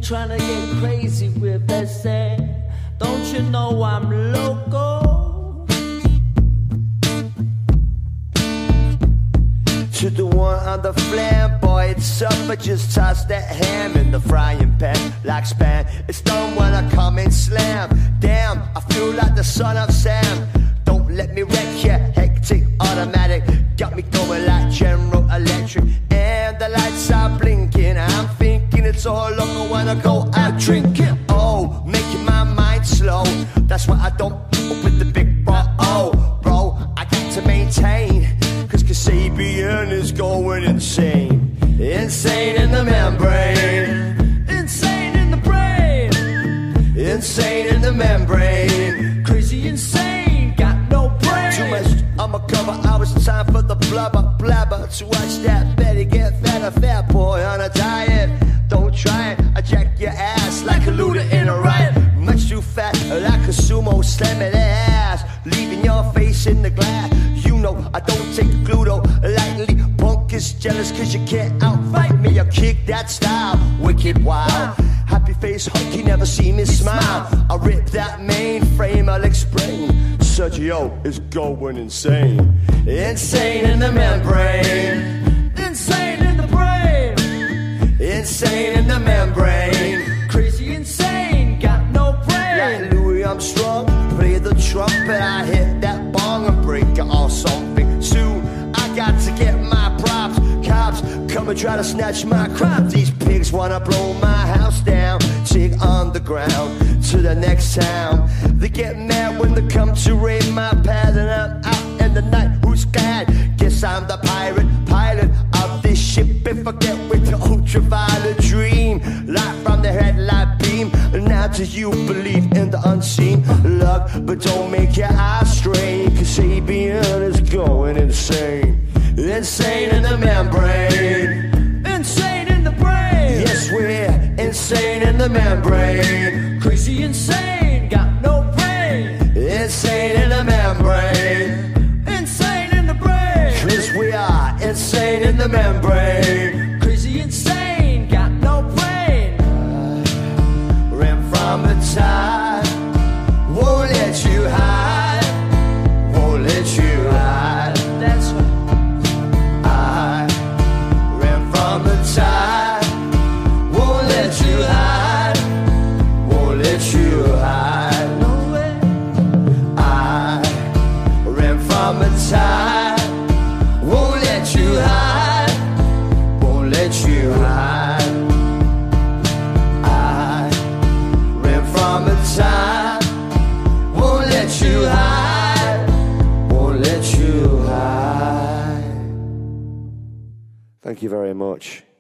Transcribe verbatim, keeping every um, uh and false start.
trying to get crazy with that say, don't you know I'm loco? To the one on the flamboyant supper, just toss that ham in the frying pan like Span. It's done when I come and slam. Damn, I feel like the son of Sam. Don't let me wreck ya, hectic automatic. Got me going like General Electric. And the lights are blinking, I'm thinking it's all over when I go out drinking. Oh, making my mind slow, that's why I don't with the big bro. Oh, bro, I got to maintain, cause Kasabian is going insane. Insane in the membrane, insane in the brain, insane in the membrane, crazy insane, got no brain. Too much I'ma cover, I was time for the blubber, blabber. To watch that Betty get fat, a fat boy on a diet. Don't try it, I jack your ass like a looter in a riot. Much too fat, like a sumo, slamming that ass, leaving your face in the glass. You know I don't take Gluto lightly. Punk is jealous cause you can't outfight me. I kick that style, wicked wild. Happy face, hunky, never see me smile. I rip that mainframe, I'll explain. Sergio is going insane. Insane in the membrane, insane in the brain, insane in the membrane, crazy insane, got no brain. Like Louis Armstrong, play the trumpet, I hit that bong and break it or something. Soon I got to get my props. Cops come and try to snatch my crop. These pigs wanna blow my house down. Take underground to the next town. They get mad when they come to raid my pad, and I'm out in the night, who's scared? Guess I'm the pirate, pilot of this ship. If I get with the ultraviolet dream, light from the headlight beam. Now do you believe in the unseen? Look, but don't make your eyes strain, Kasabian is going insane. Insane in the membrane, insane in the brain. Yes, we're insane in the membrane, crazy insane, got no brain. insane in the membrane, insane in the brain. cause we are insane in the membrane, crazy insane, got no brain. Ran from the tide, won't let you hide, won't let you hide. That's right. I ran from the tide, won't let you hide, won't let you hide. No way. I ran from the tide, won't let you hide, won't let you hide. I ran from the tide, won't let you hide, won't let you hide. Thank you very much.